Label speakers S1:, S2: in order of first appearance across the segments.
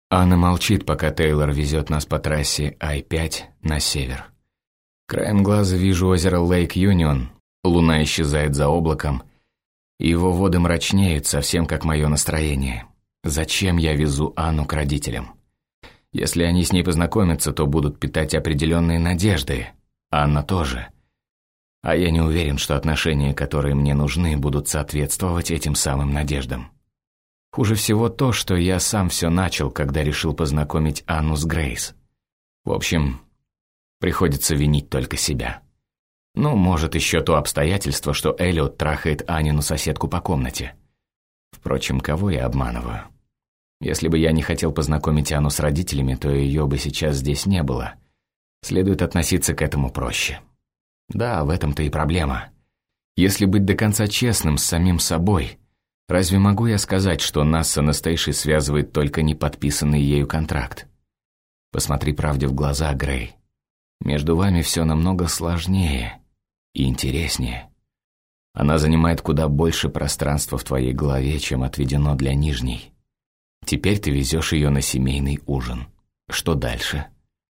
S1: Анна молчит, пока Тейлор везет нас по трассе Ай-5 на север. Краем глаза вижу озеро Лейк-Юнион, луна исчезает за облаком, и его воды мрачнеют, совсем как мое настроение. Зачем я везу Анну к родителям? Если они с ней познакомятся, то будут питать определенные надежды. Анна тоже. А я не уверен, что отношения, которые мне нужны, будут соответствовать этим самым надеждам. Хуже всего то, что я сам все начал, когда решил познакомить Анну с Грейс. В общем, приходится винить только себя. Ну, может, еще то обстоятельство, что Эллиот трахает Анину соседку по комнате. Впрочем, кого я обманываю? Если бы я не хотел познакомить Анну с родителями, то ее бы сейчас здесь не было. Следует относиться к этому проще. Да, в этом-то и проблема. Если быть до конца честным с самим собой, разве могу я сказать, что нас с Анастейшей связывает только неподписанный ею контракт? Посмотри правде в глаза, Грей. Между вами все намного сложнее и интереснее. Она занимает куда больше пространства в твоей голове, чем отведено для нижней. Теперь ты везешь ее на семейный ужин. Что дальше?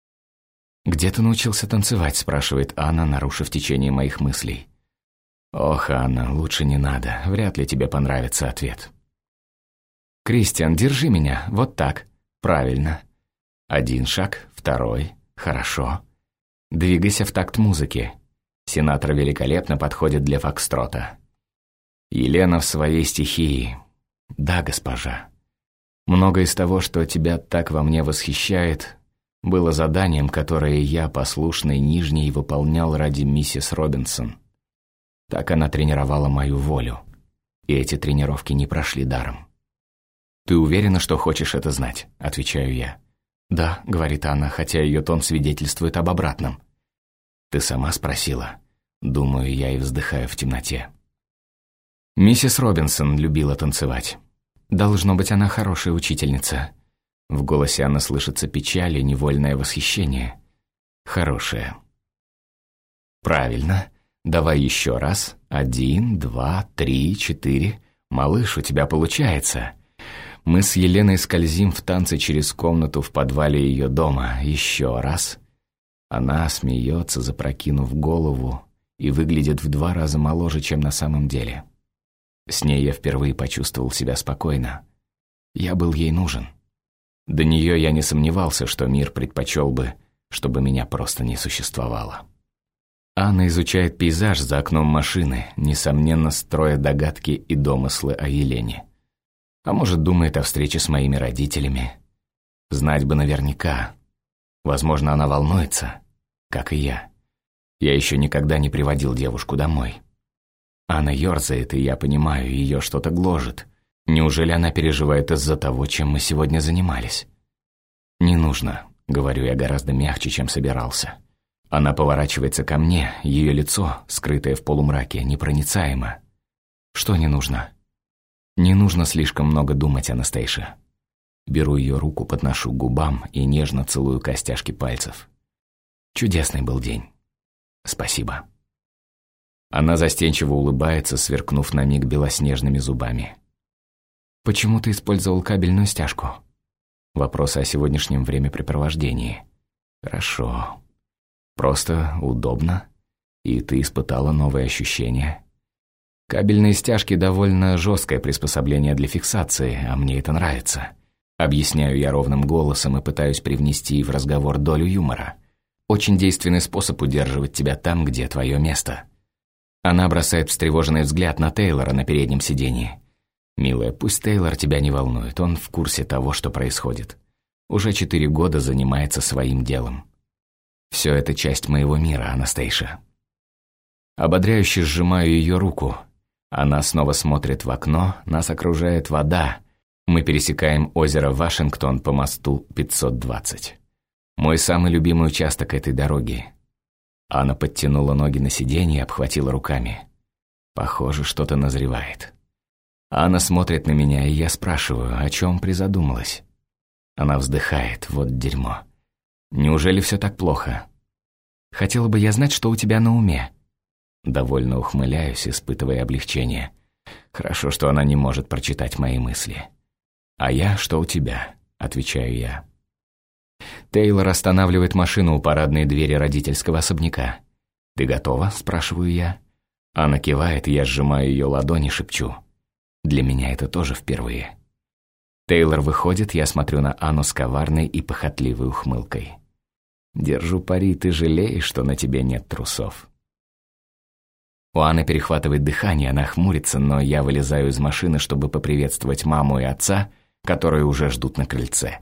S1: «Где ты научился танцевать?» – спрашивает Анна, нарушив течение моих мыслей. «Ох, Анна, лучше не надо, вряд ли тебе понравится ответ». «Кристиан, держи меня, вот так. Правильно. Один шаг, второй. Хорошо. Двигайся в такт музыки. Синатра великолепно подходит для фокстрота. Елена в своей стихии. Да, госпожа. Многое из того, что тебя так во мне восхищает, было заданием, которое я, послушный нижней, выполнял ради миссис Робинсон. Так она тренировала мою волю, и эти тренировки не прошли даром. «Ты уверена, что хочешь это знать?» – отвечаю я. «Да», – говорит Анна, хотя ее тон свидетельствует об обратном. «Ты сама спросила?» – думаю я и вздыхаю в темноте. Миссис Робинсон любила танцевать. Должно быть, она хорошая учительница. В голосе Анны слышится печаль и невольное восхищение. Хорошая. Правильно. Давай еще раз. 1, 2, 3, 4. Малыш, у тебя получается. Мы с Еленой скользим в танце через комнату в подвале ее дома. Еще раз. Она смеется, запрокинув голову, и выглядит в 2 раза моложе, чем на самом деле. С ней я впервые почувствовал себя спокойно. Я был ей нужен. До нее я не сомневался, что мир предпочел бы, чтобы меня просто не существовало. Анна изучает пейзаж за окном машины, несомненно строя догадки и домыслы о Елене. А может, думает о встрече с моими родителями. Знать бы наверняка. Возможно, она волнуется, как и я. Я еще никогда не приводил девушку домой. Анна ерзает, и я понимаю, ее что-то гложет. Неужели она переживает из-за того, чем мы сегодня занимались? «Не нужно», — говорю я гораздо мягче, чем собирался. Она поворачивается ко мне, ее лицо, скрытое в полумраке, непроницаемо. «Что не нужно?» «Не нужно слишком много думать, Анастейша». Беру ее руку, подношу к губам и нежно целую костяшки пальцев. Чудесный был день. Спасибо. Она застенчиво улыбается, сверкнув на миг белоснежными зубами. «Почему ты использовал кабельную стяжку?» Вопрос о сегодняшнем времяпрепровождении. «Хорошо. Просто удобно, и ты испытала новые ощущения. Кабельные стяжки довольно жесткое приспособление для фиксации, а мне это нравится». Объясняю я ровным голосом и пытаюсь привнести в разговор долю юмора. Очень действенный способ удерживать тебя там, где твое место. Она бросает встревоженный взгляд на Тейлора на переднем сиденье. «Милая, пусть Тейлор тебя не волнует, он в курсе того, что происходит. Уже 4 года занимается своим делом. Все это часть моего мира, Анастейша». Ободряюще сжимаю ее руку. Она снова смотрит в окно, нас окружает вода. Мы пересекаем озеро Вашингтон по мосту 520. Мой самый любимый участок этой дороги. Анна подтянула ноги на сиденье и обхватила руками. Похоже, что-то назревает. Анна смотрит на меня, и я спрашиваю, о чем призадумалась. Она вздыхает, вот дерьмо. Неужели все так плохо? Хотела бы я знать, что у тебя на уме. Довольно ухмыляюсь, испытывая облегчение. Хорошо, что она не может прочитать мои мысли. А я, что у тебя? отвечаю я. Тейлор останавливает машину у парадной двери родительского особняка. «Ты готова?» – спрашиваю я. Анна кивает, я сжимаю ее ладони и шепчу. Для меня это тоже впервые. Тейлор выходит, я смотрю на Анну с коварной и похотливой ухмылкой. Держу пари, ты жалеешь, что на тебе нет трусов. У Анны перехватывает дыхание, она хмурится, но я вылезаю из машины, чтобы поприветствовать маму и отца, которые уже ждут на крыльце.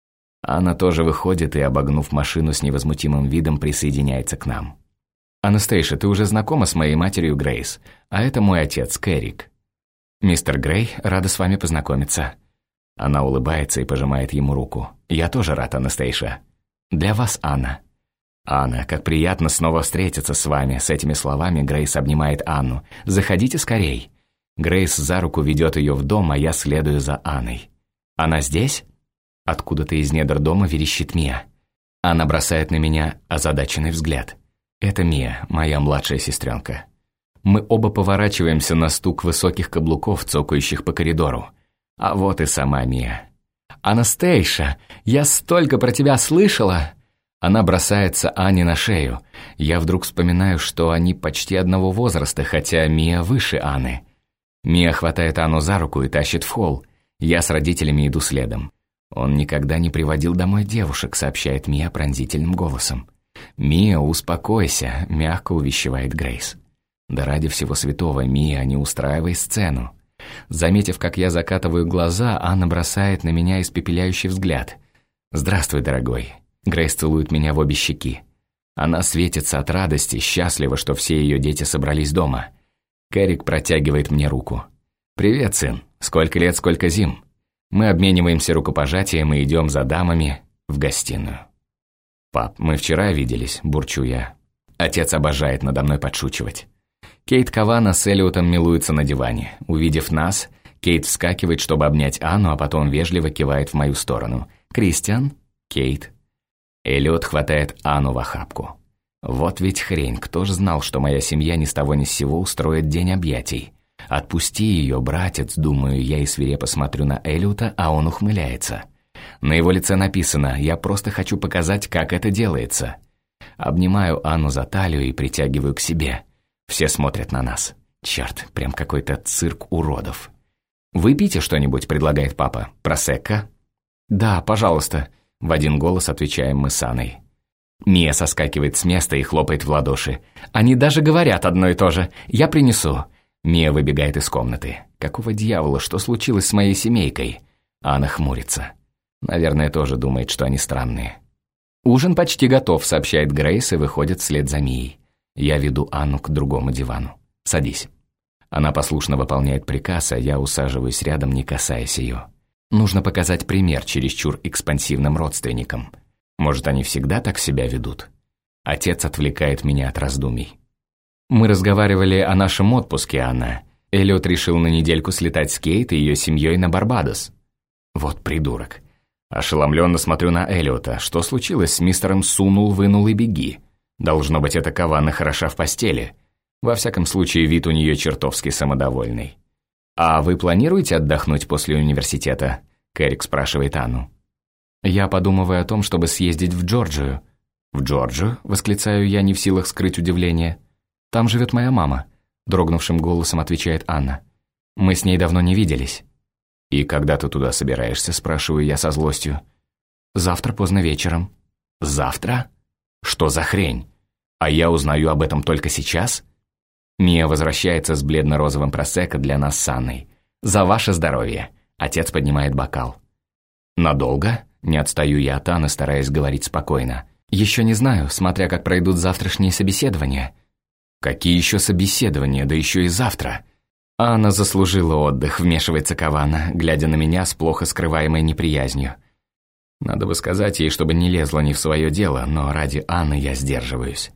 S1: Анна тоже выходит и, обогнув машину с невозмутимым видом, присоединяется к нам. «Анастейша, ты уже знакома с моей матерью Грейс, а это мой отец, Кэррик. Мистер Грей, рада с вами познакомиться». Она улыбается и пожимает ему руку. «Я тоже рад, Анастейша. Для вас, Анна». «Анна, как приятно снова встретиться с вами». С этими словами Грейс обнимает Анну. «Заходите скорей». Грейс за руку ведет ее в дом, а я следую за Анной. «Она здесь?» Откуда-то из недр дома верещит Мия. Анна бросает на меня озадаченный взгляд. Это Мия, моя младшая сестренка. Мы оба поворачиваемся на стук высоких каблуков, цокающих по коридору. А вот и сама Мия. «Анастейша, я столько про тебя слышала!» Она бросается Ане на шею. Я вдруг вспоминаю, что они почти одного возраста, хотя Мия выше Анны. Мия хватает Анну за руку и тащит в холл. Я с родителями иду следом. «Он никогда не приводил домой девушек», — сообщает Мия пронзительным голосом. «Мия, успокойся», — мягко увещевает Грейс. «Да ради всего святого, Мия, не устраивай сцену». Заметив, как я закатываю глаза, Анна бросает на меня испепеляющий взгляд. «Здравствуй, дорогой». Грейс целует меня в обе щеки. Она светится от радости, счастлива, что все ее дети собрались дома. Кэррик протягивает мне руку. «Привет, сын. Сколько лет, сколько зим». Мы обмениваемся рукопожатием и идем за дамами в гостиную. «Пап, мы вчера виделись», – бурчу я. Отец обожает надо мной подшучивать. Кейт Кавана с Эллиотом милуются на диване. Увидев нас, Кейт вскакивает, чтобы обнять Анну, а потом вежливо кивает в мою сторону. «Кристиан?» «Кейт». Эллиот хватает Анну в охапку. Вот ведь хрень, кто ж знал, что моя семья ни с того ни с сего устроит день объятий. «Отпусти ее, братец», — думаю я и свирепо смотрю на Эллиота, а он ухмыляется. На его лице написано «Я просто хочу показать, как это делается». Обнимаю Анну за талию и притягиваю к себе. Все смотрят на нас. Черт, прям какой-то цирк уродов. «Выпейте что-нибудь», — предлагает папа. «Просекко?» «Да, пожалуйста», — в один голос отвечаем мы с Анной. Мия соскакивает с места и хлопает в ладоши. «Они даже говорят одно и то же. Я принесу». Мия выбегает из комнаты. «Какого дьявола, что случилось с моей семейкой?» Анна хмурится. Наверное, тоже думает, что они странные. «Ужин почти готов», — сообщает Грейс и выходит вслед за Мией. Я веду Анну к другому дивану. «Садись». Она послушно выполняет приказ, а я усаживаюсь рядом, не касаясь ее. Нужно показать пример чересчур экспансивным родственникам. Может, они всегда так себя ведут? Отец отвлекает меня от раздумий. «Мы разговаривали о нашем отпуске, Анна. Эллиот решил на недельку слетать с Кейт и ее семьей на Барбадос». Вот придурок. Ошеломленно смотрю на Эллиота. Что случилось с мистером «Сунул, вынул и беги»? Должно быть, эта Кавана хороша в постели. Во всяком случае, вид у нее чертовски самодовольный. «А вы планируете отдохнуть после университета?» Кэррик спрашивает Анну. «Я подумываю о том, чтобы съездить в Джорджию». «В Джорджию?» – восклицаю я, не в силах скрыть удивление. «Там живет моя мама», – дрогнувшим голосом отвечает Анна. «Мы с ней давно не виделись». «И когда ты туда собираешься?» – спрашиваю я со злостью. «Завтра поздно вечером». «Завтра? Что за хрень? А я узнаю об этом только сейчас?» Мия возвращается с бледно-розовым просекко для нас с Анной. «За ваше здоровье!» – отец поднимает бокал. «Надолго?» – не отстаю я от Анны, стараясь говорить спокойно. «Еще не знаю, смотря как пройдут завтрашние собеседования». «Какие еще собеседования, да еще и завтра?» «Анна заслужила отдых», – вмешивается Кавана, глядя на меня с плохо скрываемой неприязнью. Надо бы сказать ей, чтобы не лезла не в свое дело, но ради Анны я сдерживаюсь.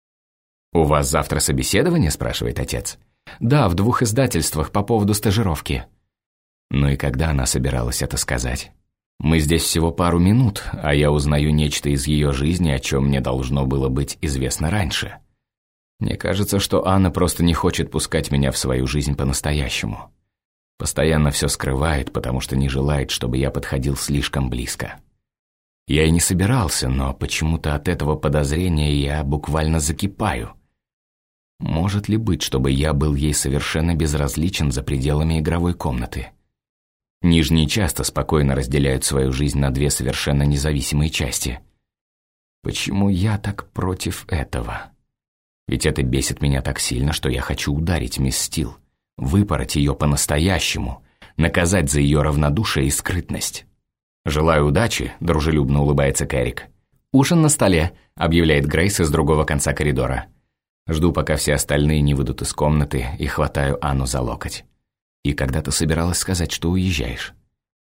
S1: «У вас завтра собеседование?» – спрашивает отец. «Да, в 2 издательствах по поводу стажировки». Ну и когда она собиралась это сказать? Мы здесь всего пару минут, а я узнаю нечто из ее жизни, о чем мне должно было быть известно раньше. Мне кажется, что Анна просто не хочет пускать меня в свою жизнь по-настоящему. Постоянно все скрывает, потому что не желает, чтобы я подходил слишком близко. Я и не собирался, но почему-то от этого подозрения я буквально закипаю. Может ли быть, чтобы я был ей совершенно безразличен за пределами игровой комнаты? Нижние часто спокойно разделяют свою жизнь на две совершенно независимые части. Почему я так против этого? Ведь это бесит меня так сильно, что я хочу ударить мисс Стил, выпороть ее по-настоящему, наказать за ее равнодушие и скрытность. «Желаю удачи», — дружелюбно улыбается Кэррик. «Ужин на столе», — объявляет Грейс из другого конца коридора. Жду, пока все остальные не выйдут из комнаты, и хватаю Анну за локоть. «И когда ты собиралась сказать, что уезжаешь?»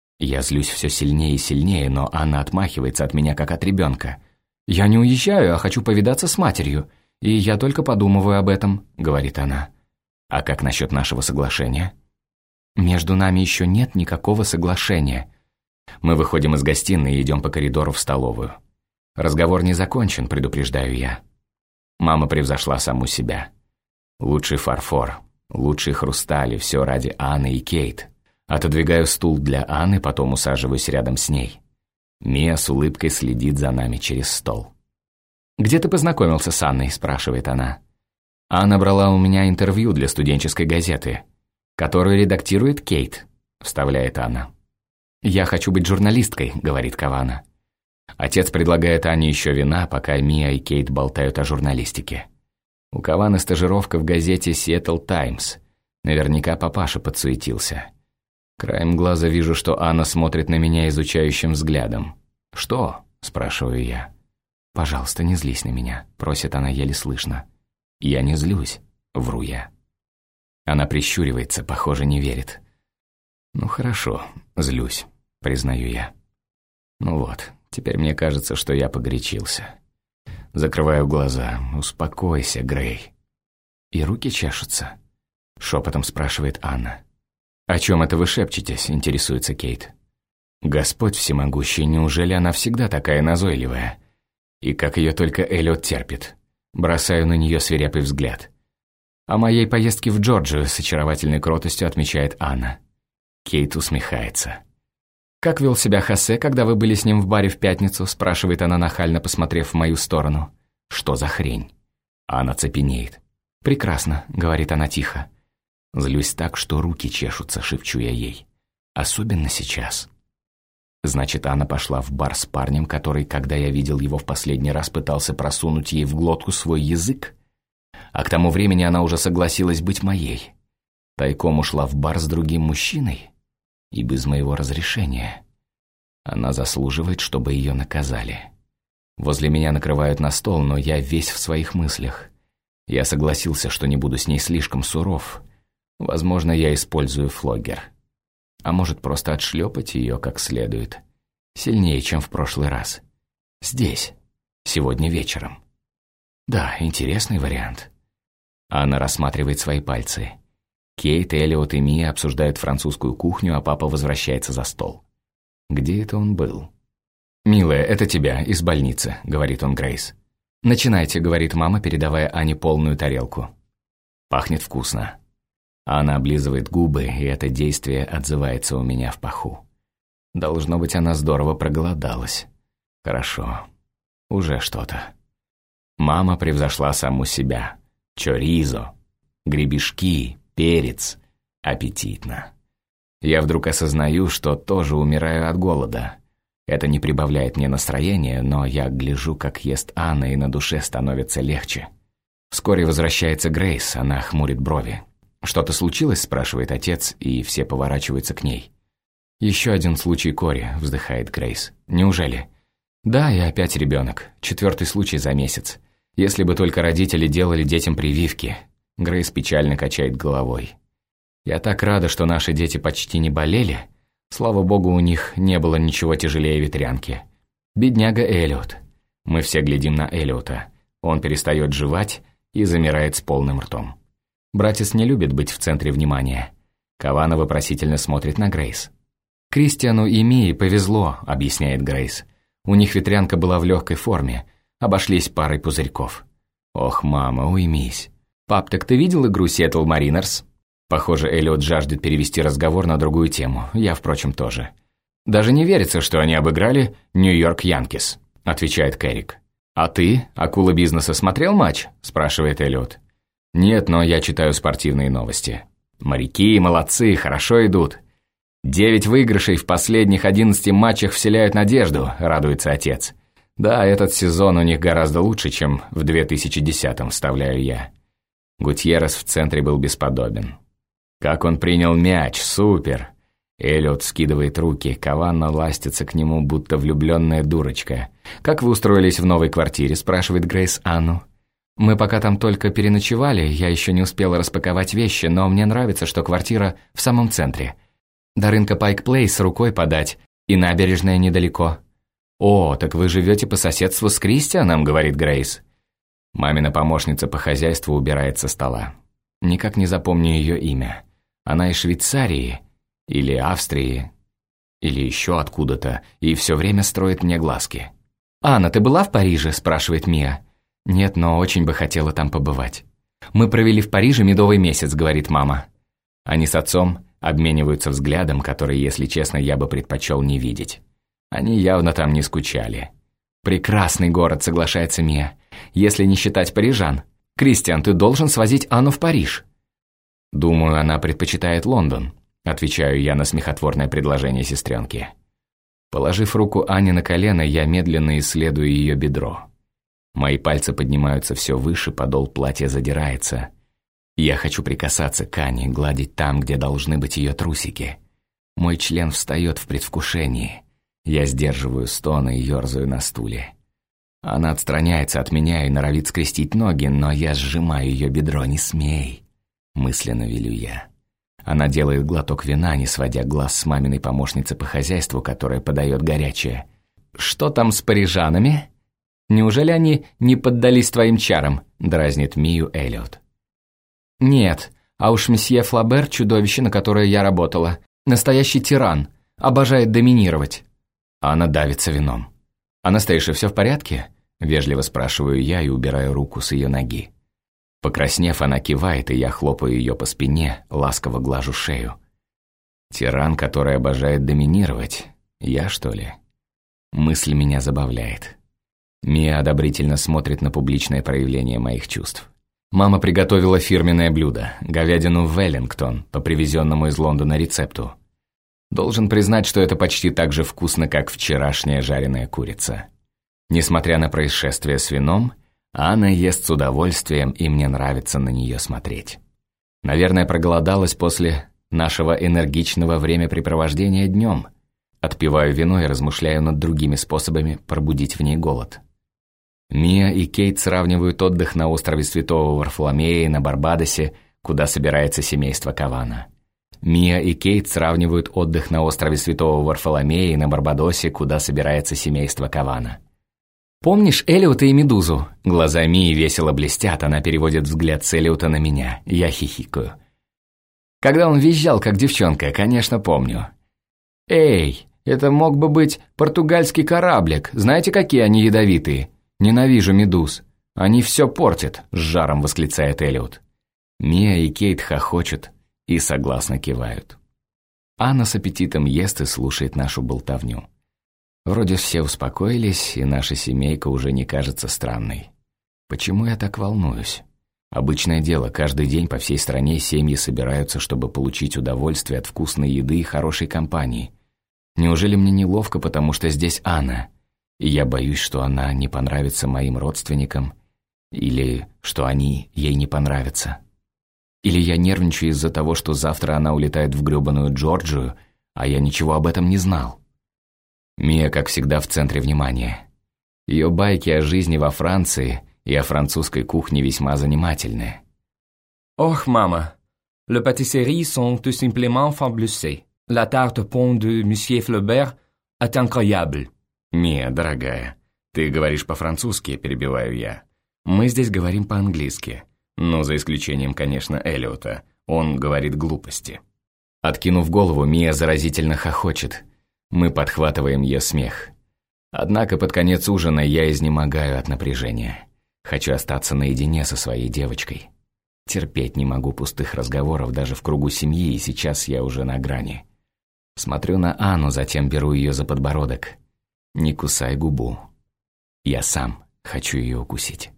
S1: Я злюсь все сильнее и сильнее, но Анна отмахивается от меня, как от ребенка. «Я не уезжаю, а хочу повидаться с матерью, и я только подумываю об этом», — говорит она. «А как насчет нашего соглашения?» «Между нами еще нет никакого соглашения». Мы выходим из гостиной и идем по коридору в столовую. Разговор не закончен, предупреждаю я. Мама превзошла саму себя. Лучший фарфор, лучший хрусталь, и все ради Анны и Кейт. Отодвигаю стул для Анны, потом усаживаюсь рядом с ней. Мия с улыбкой следит за нами через стол. «Где ты познакомился с Анной?» – спрашивает она. «Анна брала у меня интервью для студенческой газеты, которую редактирует Кейт», – вставляет Анна. «Я хочу быть журналисткой», – говорит Кавана. Отец предлагает Ане еще вина, пока Мия и Кейт болтают о журналистике. У Каваны стажировка в газете «Сиэтл Таймс». Наверняка папаша подсуетился. Краем глаза вижу, что Анна смотрит на меня изучающим взглядом. «Что?» – спрашиваю я. «Пожалуйста, не злись на меня», – просит она еле слышно. «Я не злюсь», – вру я. Она прищуривается, похоже, не верит. «Ну хорошо, злюсь», – признаю я. Ну вот, теперь мне кажется, что я погорячился. Закрываю глаза. «Успокойся, Грей». «И руки чешутся?» – шепотом спрашивает Анна. «О чем это вы шепчетесь?» – интересуется Кейт. «Господь всемогущий, неужели она всегда такая назойливая? И как ее только Эллиот терпит?» Бросаю на нее свирепый взгляд. «О моей поездке в Джорджию», – с очаровательной кротостью отмечает Анна. Кейт усмехается. «Как вел себя Хосе, когда вы были с ним в баре в пятницу?» – спрашивает она, нахально посмотрев в мою сторону. «Что за хрень?» Анна цепенеет. «Прекрасно», – говорит она тихо. Злюсь так, что руки чешутся, шепчу я ей. Особенно сейчас. Значит, Анна пошла в бар с парнем, который, когда я видел его в последний раз, пытался просунуть ей в глотку свой язык? А к тому времени она уже согласилась быть моей. Тайком ушла в бар с другим мужчиной? И без моего разрешения. Она заслуживает, чтобы ее наказали. Возле меня накрывают на стол, но я весь в своих мыслях. Я согласился, что не буду с ней слишком суров. Возможно, я использую флоггер. А может, просто отшлепать ее как следует. Сильнее, чем в прошлый раз. Здесь. Сегодня вечером. Да, интересный вариант. Анна рассматривает свои пальцы. Кейт, Эллиот и Мия обсуждают французскую кухню, а папа возвращается за стол. Где это он был? «Милая, это тебя, из больницы», — говорит он Грейс. «Начинайте», — говорит мама, передавая Ане полную тарелку. Пахнет вкусно. Анна облизывает губы, и это действие отзывается у меня в паху. Должно быть, она здорово проголодалась. Хорошо. Уже что-то. Мама превзошла саму себя. Чоризо, гребешки, перец. Аппетитно. Я вдруг осознаю, что тоже умираю от голода. Это не прибавляет мне настроения, но я гляжу, как ест Анна, и на душе становится легче. Вскоре возвращается Грейс, она хмурит брови. «Что-то случилось?» – спрашивает отец, и все поворачиваются к ней. «Еще один случай кори», – вздыхает Грейс. «Неужели?» «Да, и опять ребенок. 4-й случай за месяц. Если бы только родители делали детям прививки». Грейс печально качает головой. «Я так рада, что наши дети почти не болели. Слава богу, у них не было ничего тяжелее ветрянки. Бедняга Эллиот. Мы все глядим на Эллиота. Он перестает жевать и замирает с полным ртом. Братец не любит быть в центре внимания». Кавана вопросительно смотрит на Грейс. «Кристиану и Мии повезло», — объясняет Грейс. «У них ветрянка была в легкой форме, обошлись парой пузырьков». «Ох, мама, уймись». «Пап, так ты видел игру Сиэтл Маринерс?» Похоже, Эллиот жаждет перевести разговор на другую тему. Я, впрочем, тоже. «Даже не верится, что они обыграли Нью-Йорк Янкис», – отвечает Керрик. «А ты, акула бизнеса, смотрел матч?» – спрашивает Эллиот. «Нет, но я читаю спортивные новости. Моряки молодцы, хорошо идут. 9 выигрышей в последних 11 матчах вселяют надежду», – радуется отец. «Да, этот сезон у них гораздо лучше, чем в 2010-м», – вставляю я. Гутьеррес в центре был бесподобен. Как он принял мяч, супер! Эллиот скидывает руки, Каванна ластится к нему, будто влюбленная дурочка. «Как вы устроились в новой квартире?» – спрашивает Грейс Анну. «Мы пока там только переночевали, я еще не успела распаковать вещи, но мне нравится, что квартира в самом центре. До рынка Пайк Плейс рукой подать, и набережная недалеко». «О, так вы живете по соседству с Кристианом?» – говорит Грейс. Мамина помощница по хозяйству убирает со стола. Никак не запомню ее имя. Она из Швейцарии, или Австрии, или еще откуда-то, и все время строит мне глазки. «Анна, ты была в Париже?» – спрашивает Мия. «Нет, но очень бы хотела там побывать». «Мы провели в Париже медовый месяц», – говорит мама. Они с отцом обмениваются взглядом, который, если честно, я бы предпочел не видеть. Они явно там не скучали. «Прекрасный город», – соглашается Мия. «Если не считать парижан. Кристиан, ты должен свозить Анну в Париж». «Думаю, она предпочитает Лондон», – отвечаю я на смехотворное предложение сестренки. Положив руку Ане на колено, я медленно исследую ее бедро. Мои пальцы поднимаются все выше, подол платья задирается. Я хочу прикасаться к Ане, гладить там, где должны быть ее трусики. Мой член встает в предвкушении. Я сдерживаю стоны и ерзаю на стуле. Она отстраняется от меня и норовит скрестить ноги, но я сжимаю ее бедро. «Не смей!» – мысленно велю я. Она делает глоток вина, не сводя глаз с маминой помощницы по хозяйству, которая подает горячее. «Что там с парижанами? Неужели они не поддались твоим чарам?» – дразнит Мию Эллиот. «Нет, а уж месье Флабер – чудовище, на которое я работала. Настоящий тиран, обожает доминировать». Она давится вином. «Анастейша, все в порядке?» – вежливо спрашиваю я и убираю руку с ее ноги. Покраснев, она кивает, и я хлопаю ее по спине, ласково глажу шею. Тиран, который обожает доминировать. Я, что ли? Мысль меня забавляет. Мия одобрительно смотрит на публичное проявление моих чувств. Мама приготовила фирменное блюдо – говядину Веллингтон по привезенному из Лондона рецепту. Должен признать, что это почти так же вкусно, как вчерашняя жареная курица. Несмотря на происшествие с вином, Анна ест с удовольствием, и мне нравится на нее смотреть. Наверное, проголодалась после нашего энергичного времяпрепровождения днем. Отпиваю вино и размышляю над другими способами пробудить в ней голод. Мия и Кейт сравнивают отдых на острове Святого Варфоломея на Барбадосе, куда собирается семейство Кавана. Мия и Кейт сравнивают отдых на острове Святого Варфоломея на Барбадосе, куда собирается семейство Кавана. «Помнишь Эллиота и Медузу?» Глаза Мии весело блестят, она переводит взгляд с Эллиота на меня. Я хихикаю. «Когда он визжал, как девчонка, конечно, помню». «Эй, это мог бы быть португальский кораблик. Знаете, какие они ядовитые? Ненавижу медуз. Они все портят», – с жаром восклицает Эллиот. Мия и Кейт хохочут и согласно кивают. Анна с аппетитом ест и слушает нашу болтовню. Вроде все успокоились, и наша семейка уже не кажется странной. Почему я так волнуюсь? Обычное дело, каждый день по всей стране семьи собираются, чтобы получить удовольствие от вкусной еды и хорошей компании. Неужели мне неловко, потому что здесь Анна, и я боюсь, что она не понравится моим родственникам, или что они ей не понравятся? Или я нервничаю из-за того, что завтра она улетает в грёбаную Джорджию, а я ничего об этом не знал? Мия, как всегда, в центре внимания. Ее байки о жизни во Франции и о французской кухне весьма занимательны.
S2: «Ох, мама, les pâtisseries sont tout simplement fabuleuses. La tarte pomme de Monsieur Flaubert est incroyable».
S1: «Мия, дорогая, ты говоришь по-французски», – перебиваю я. «Мы здесь говорим по-английски. Ну, за исключением, конечно, Эллиота. Он говорит глупости». Откинув голову, Мия заразительно хохочет. Мы подхватываем ее смех. Однако под конец ужина я изнемогаю от напряжения. Хочу остаться наедине со своей девочкой. Терпеть не могу пустых разговоров даже в кругу семьи, и сейчас я уже на грани. Смотрю на Анну, затем беру ее за подбородок. Не кусай губу. Я сам хочу ее укусить.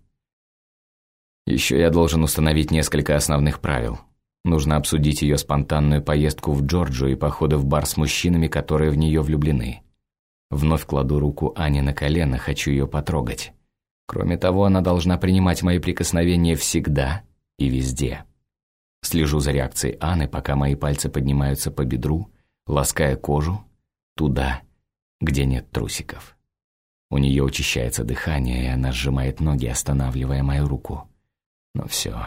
S1: Еще я должен установить несколько основных правил. Нужно обсудить ее спонтанную поездку в Джорджию и походы в бар с мужчинами, которые в нее влюблены. Вновь кладу руку Ане на колено, хочу ее потрогать. Кроме того, она должна принимать мои прикосновения всегда и везде. Слежу за реакцией Анны, пока мои пальцы поднимаются по бедру, лаская кожу туда, где нет трусиков. У нее учащается дыхание, и она сжимает ноги, останавливая мою руку. Но все.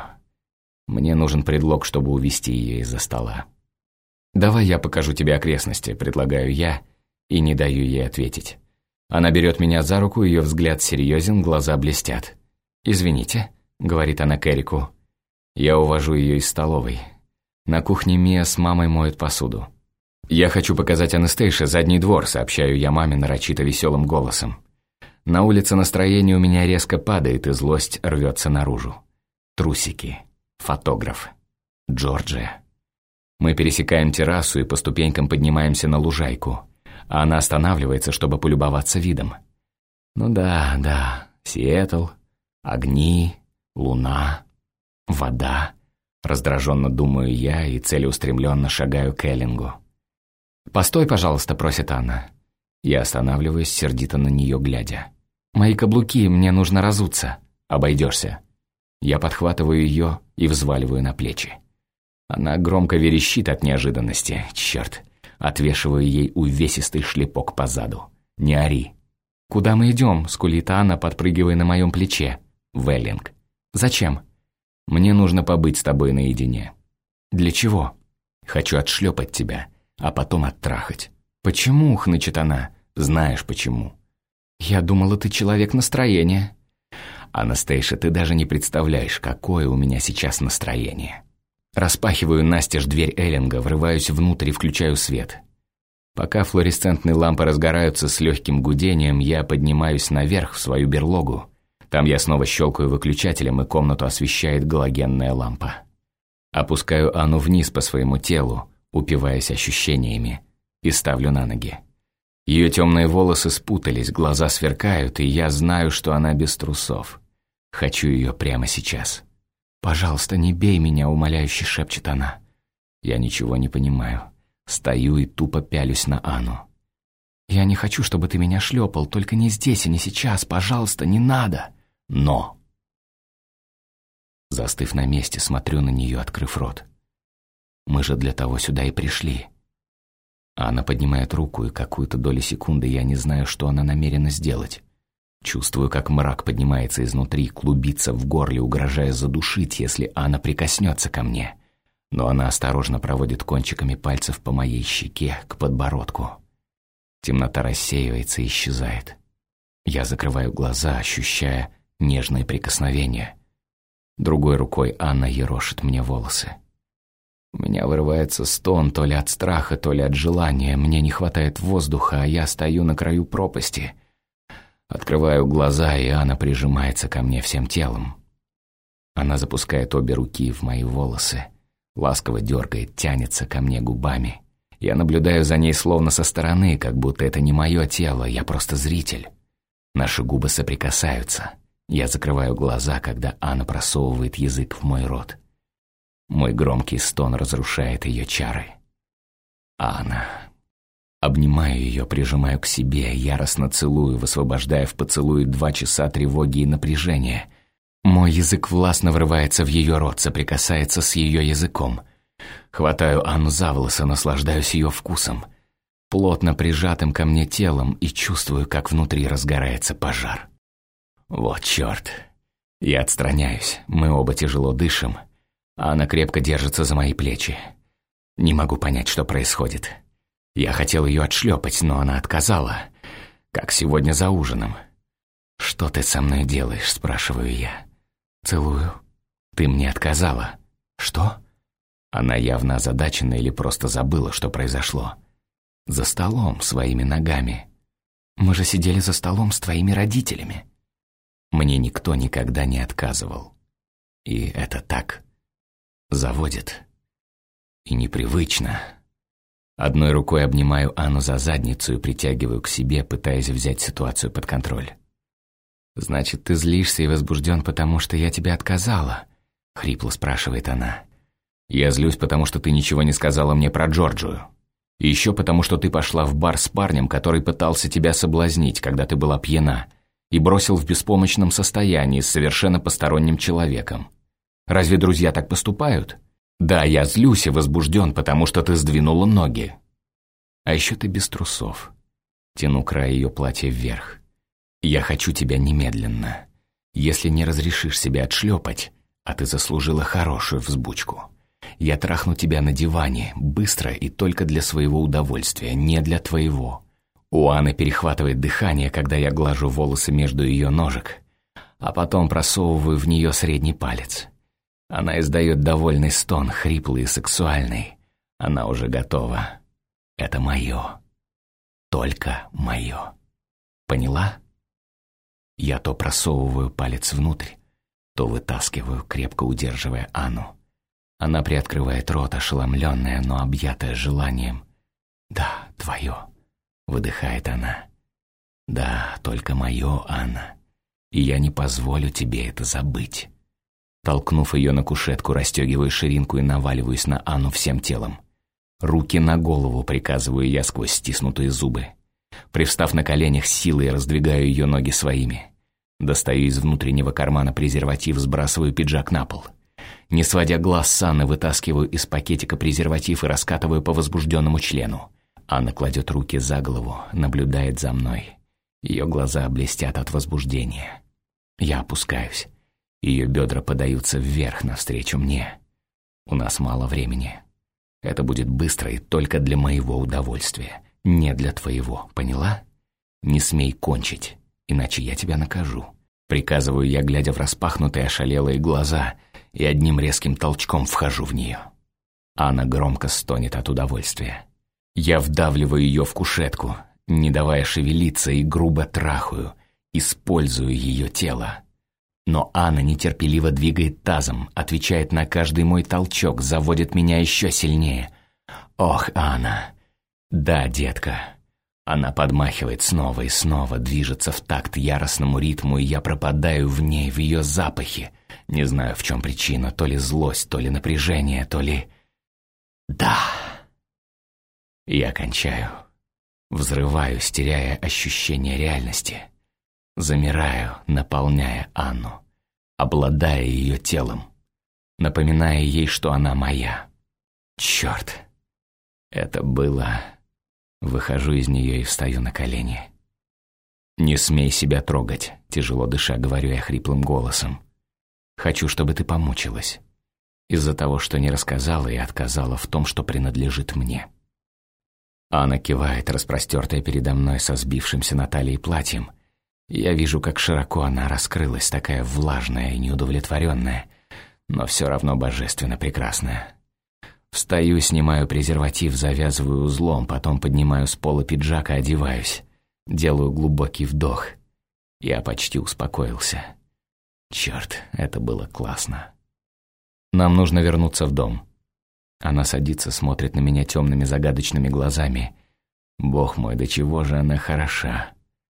S1: Мне нужен предлог, чтобы увести ее из-за стола. «Давай я покажу тебе окрестности», — предлагаю я, и не даю ей ответить. Она берет меня за руку, ее взгляд серьезен, глаза блестят. «Извините», — говорит она к Эрику. Я увожу ее из столовой. На кухне Мия с мамой моют посуду. «Я хочу показать Анастейше задний двор», — сообщаю я маме нарочито веселым голосом. На улице настроение у меня резко падает, и злость рвется наружу. Трусики. Фотограф. Джорджия. Мы пересекаем террасу и по ступенькам поднимаемся на лужайку, а она останавливается, чтобы полюбоваться видом. Ну да, Сиэтл, огни, луна, вода. Раздраженно думаю я и целеустремленно шагаю к Эллингу. «Постой, пожалуйста», — просит Анна. Я останавливаюсь, сердито на нее глядя. «Мои каблуки, мне нужно разуться». «Обойдешься». Я подхватываю ее и взваливаю на плечи. Она громко верещит от неожиданности. Черт, отвешиваю ей увесистый шлепок по заду. «Не ори». «Куда мы идем?» — скулит Анна, подпрыгивая на моем плече. «В Эллинг». «Зачем?» «Мне нужно побыть с тобой наедине». «Для чего?» «Хочу отшлепать тебя, а потом оттрахать». «Почему?» — хнычет она. «Знаешь почему». «Я думала, ты человек настроения». «Анастейша, ты даже не представляешь, какое у меня сейчас настроение». Распахиваю настежь дверь Эллинга, врываюсь внутрь и включаю свет. Пока флуоресцентные лампы разгораются с легким гудением, я поднимаюсь наверх в свою берлогу. Там я снова щелкаю выключателем, и комнату освещает галогенная лампа. Опускаю Анну вниз по своему телу, упиваясь ощущениями, и ставлю на ноги. Ее темные волосы спутались, глаза сверкают, и я знаю, что она без трусов. Хочу ее прямо сейчас. «Пожалуйста, не бей меня», — умоляюще шепчет она. Я ничего не понимаю. Стою и тупо пялюсь на Анну. «Я не хочу, чтобы ты меня шлепал, только не здесь и не сейчас, пожалуйста, не надо». «Но». Застыв на месте, смотрю на нее, открыв рот. «Мы же для того сюда и пришли». Анна поднимает руку, и какую-то долю секунды я не знаю, что она намерена сделать. Чувствую, как мрак поднимается изнутри, клубится в горле, угрожая задушить, если Анна прикоснется ко мне. Но она осторожно проводит кончиками пальцев по моей щеке к подбородку. Темнота рассеивается и исчезает. Я закрываю глаза, ощущая нежные прикосновения. Другой рукой Анна ерошит мне волосы. У меня вырывается стон, то ли от страха, то ли от желания. Мне не хватает воздуха, а я стою на краю пропасти. Открываю глаза, и Анна прижимается ко мне всем телом. Она запускает обе руки в мои волосы, ласково дергает, тянется ко мне губами. Я наблюдаю за ней словно со стороны, как будто это не мое тело, я просто зритель. Наши губы соприкасаются. Я закрываю глаза, когда Анна просовывает язык в мой рот. Мой громкий стон разрушает ее чары. Анна. Обнимаю ее, прижимаю к себе, яростно целую, высвобождая в поцелуе 2 часа тревоги и напряжения. Мой язык властно врывается в ее рот, соприкасается с ее языком. Хватаю Анну за волосы, наслаждаюсь ее вкусом, плотно прижатым ко мне телом, и чувствую, как внутри разгорается пожар. Вот черт. Я отстраняюсь, мы оба тяжело дышим. Анна крепко держится за мои плечи. Не могу понять, что происходит. Я хотел ее отшлепать, но она отказала, как сегодня за ужином. «Что ты со мной делаешь?» – спрашиваю я. «Целую». «Ты мне отказала». «Что?» Она явно озадачена или просто забыла, что произошло. «За столом, своими ногами. Мы же сидели за столом с твоими родителями». Мне никто никогда не отказывал. И это так Заводит. И непривычно. Одной рукой обнимаю Анну за задницу и притягиваю к себе, пытаясь взять ситуацию под контроль. «Значит, ты злишься и возбужден, потому что я тебе отказала?» — хрипло спрашивает она. «Я злюсь, потому что ты ничего не сказала мне про Джорджию. И еще потому, что ты пошла в бар с парнем, который пытался тебя соблазнить, когда ты была пьяна, и бросил в беспомощном состоянии с совершенно посторонним человеком. Разве друзья так поступают? Да, я злюсь и возбужден, потому что ты сдвинула ноги. А еще ты без трусов». Тяну край ее платья вверх. «Я хочу тебя немедленно. Если не разрешишь себя отшлепать, а ты заслужила хорошую взбучку, я трахну тебя на диване, быстро и только для своего удовольствия, не для твоего». У Анны перехватывает дыхание, когда я глажу волосы между ее ножек, а потом просовываю в нее средний палец. Она издает довольный стон, хриплый и сексуальный. Она уже готова. Это мое. Только мое. Поняла? Я то просовываю палец внутрь, то вытаскиваю, крепко удерживая Анну. Она приоткрывает рот, ошеломленная, но объятая желанием. «Да, твое», — выдыхает она. «Да, только мое, Анна. И я не позволю тебе это забыть». Толкнув ее на кушетку, расстегиваю ширинку и наваливаюсь на Анну всем телом. «Руки на голову», — приказываю я сквозь стиснутые зубы. Привстав на коленях, силой раздвигаю ее ноги своими. Достаю из внутреннего кармана презерватив, сбрасываю пиджак на пол. Не сводя глаз с Анны, вытаскиваю из пакетика презерватив и раскатываю по возбужденному члену. Анна кладет руки за голову, наблюдает за мной. Ее глаза блестят от возбуждения. Я опускаюсь. Ее бедра подаются вверх навстречу мне. У нас мало времени. Это будет быстро и только для моего удовольствия, не для твоего, поняла? Не смей кончить, иначе я тебя накажу. Приказываю я, глядя в распахнутые ошалелые глаза, и одним резким толчком вхожу в нее. Анна громко стонет от удовольствия. Я вдавливаю ее в кушетку, не давая шевелиться, и грубо трахаю, использую ее тело. Но Анна нетерпеливо двигает тазом, отвечает на каждый мой толчок, заводит меня еще сильнее. «Ох, Анна!» «Да, детка!» Она подмахивает снова и снова, движется в такт яростному ритму, и я пропадаю в ней, в ее запахе. Не знаю, в чем причина, то ли злость, то ли напряжение, то ли... «Да!» Я кончаю. Взрываюсь, теряя ощущение реальности. Замираю, наполняя Анну, обладая ее телом, напоминая ей, что она моя. Черт! Это было... Выхожу из нее и встаю на колени. «Не смей себя трогать», — тяжело дыша, говорю я хриплым голосом. «Хочу, чтобы ты помучилась. Из-за того, что не рассказала и отказала в том, что принадлежит мне». Анна кивает, распростертая передо мной со сбившимся на талии платьем. Я вижу, как широко она раскрылась, такая влажная и неудовлетворенная, но все равно божественно прекрасная. Встаю, снимаю презерватив, завязываю узлом, потом поднимаю с пола пиджак и одеваюсь. Делаю глубокий вдох. Я почти успокоился. Черт, это было классно. Нам нужно вернуться в дом. Она садится, смотрит на меня темными загадочными глазами. Бог мой, до чего же она хороша.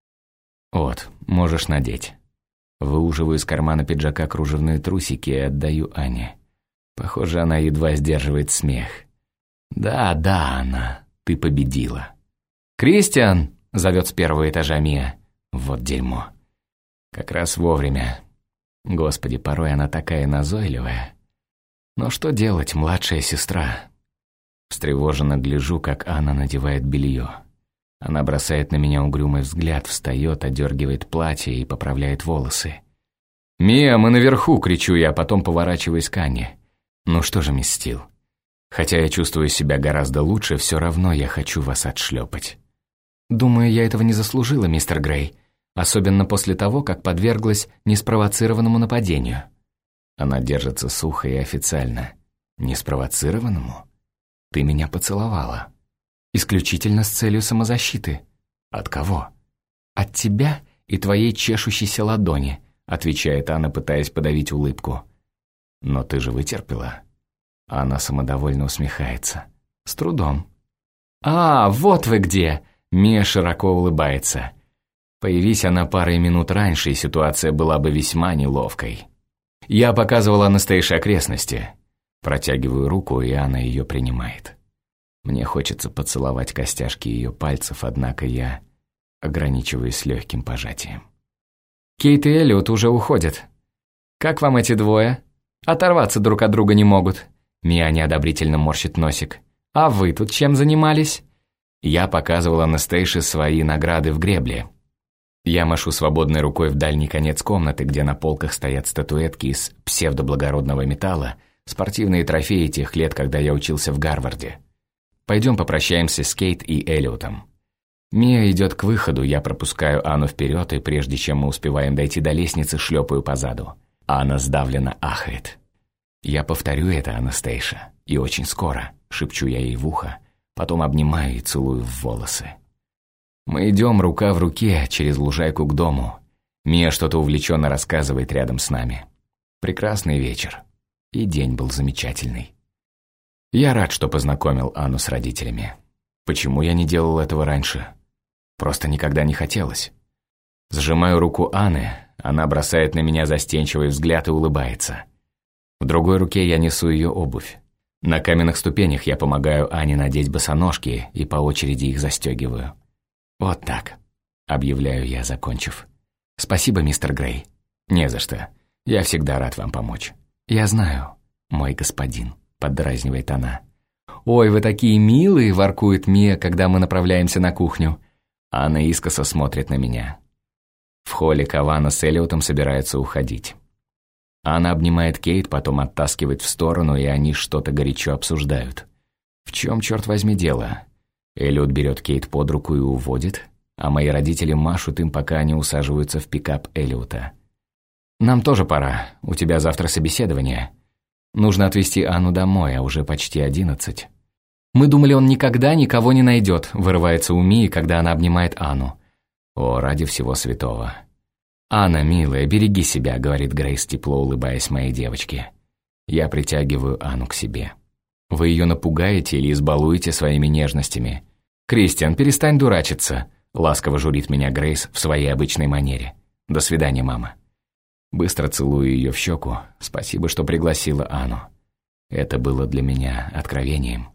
S1: Вот, можешь надеть. Выуживаю из кармана пиджака кружевные трусики и отдаю Ане. Похоже, она едва сдерживает смех. «Да, Анна, ты победила». «Кристиан!» — зовет с первого этажа Мия. Вот дерьмо. Как раз вовремя. Господи, порой она такая назойливая. Но что делать, младшая сестра? Встревоженно гляжу, как Анна надевает белье. Она бросает на меня угрюмый взгляд, встает, одергивает платье и поправляет волосы. «Мия, мы наверху!» — кричу я, потом поворачиваюсь к Анне. «Ну что же, мисс Стил, хотя я чувствую себя гораздо лучше, все равно я хочу вас отшлепать». «Думаю, я этого не заслужила, мистер Грей, особенно после того, как подверглась неспровоцированному нападению». Она держится сухо и официально. «Неспровоцированному? Ты меня поцеловала. Исключительно с целью самозащиты». «От кого?» «От тебя и твоей чешущейся ладони», отвечает Анна, пытаясь подавить улыбку. «Но ты же вытерпела». Она самодовольно усмехается. «С трудом». «А, вот вы где!» Мия широко улыбается. Появись она парой минут раньше, и ситуация была бы весьма неловкой. Я показывала Анастейше окрестности. Протягиваю руку, и она ее принимает. Мне хочется поцеловать костяшки ее пальцев, однако я ограничиваюсь легким пожатием. «Кейт и Эллиот уже уходят. Как вам эти двое? Оторваться друг от друга не могут». Мия неодобрительно морщит носик. «А вы тут чем занимались?» Я показывала Анастейше свои награды в гребле. Я машу свободной рукой в дальний конец комнаты, где на полках стоят статуэтки из псевдоблагородного металла, спортивные трофеи тех лет, когда я учился в Гарварде. Пойдем попрощаемся с Кейт и Эллиотом. Мия идет к выходу, я пропускаю Анну вперед, и прежде чем мы успеваем дойти до лестницы, шлепаю по заду. Анна сдавленно ахает. «Я повторю это, Анастейша, и очень скоро», — шепчу я ей в ухо, потом обнимаю и целую в волосы. Мы идем рука в руке через лужайку к дому. Мия что-то увлеченно рассказывает рядом с нами. Прекрасный вечер. И день был замечательный. Я рад, что познакомил Анну с родителями. Почему я не делал этого раньше? Просто никогда не хотелось. Сжимаю руку Анны, она бросает на меня застенчивый взгляд и улыбается. В другой руке я несу ее обувь. На каменных ступенях я помогаю Ане надеть босоножки и по очереди их застегиваю. «Вот так», — объявляю я, закончив. «Спасибо, мистер Грей». «Не за что. Я всегда рад вам помочь». «Я знаю, мой господин», — поддразнивает она. «Ой, вы такие милые», — воркует Мия, когда мы направляемся на кухню. Анна искоса смотрит на меня. В холле Кавана с Эллиотом собираются уходить. Анна обнимает Кейт, потом оттаскивает в сторону, и они что-то горячо обсуждают. В чем, черт возьми, дело? Эллиот берет Кейт под руку и уводит, а мои родители машут им, пока они усаживаются в пикап Эллиота. «Нам тоже пора, у тебя завтра собеседование. Нужно отвезти Анну домой, а уже почти 11. «Мы думали, он никогда никого не найдет», — вырывается у Мии, когда она обнимает Анну. «О, ради всего святого». «Анна, милая, береги себя», — говорит Грейс, тепло улыбаясь моей девочке. Я притягиваю Анну к себе. «Вы ее напугаете или избалуете своими нежностями?» «Кристиан, перестань дурачиться», — ласково журит меня Грейс в своей обычной манере. «До свидания, мама». Быстро целую ее в щеку. Спасибо, что пригласила Анну. Это было для меня откровением.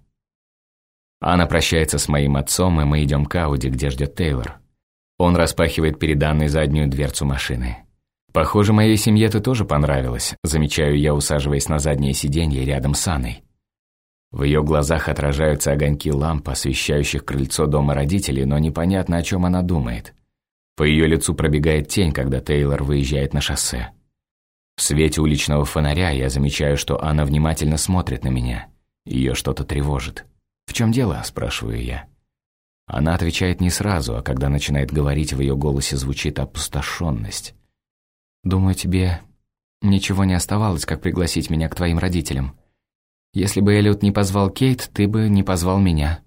S1: Анна прощается с моим отцом, и мы идем к Ауди, где ждет Тейлор. Он распахивает перед Анной заднюю дверцу машины. «Похоже, моей семье ты тоже понравилось», замечаю я, усаживаясь на заднее сиденье рядом с Анной. В ее глазах отражаются огоньки ламп, освещающих крыльцо дома родителей, но непонятно, о чем она думает. По ее лицу пробегает тень, когда Тейлор выезжает на шоссе. В свете уличного фонаря я замечаю, что Анна внимательно смотрит на меня. Ее что-то тревожит. «В чем дело?» – спрашиваю я. Она отвечает не сразу, а когда начинает говорить, в ее голосе звучит опустошенность. «Думаю, тебе ничего не оставалось, как пригласить меня к твоим родителям. Если бы Эллиот не позвал Кейт, ты бы не позвал меня».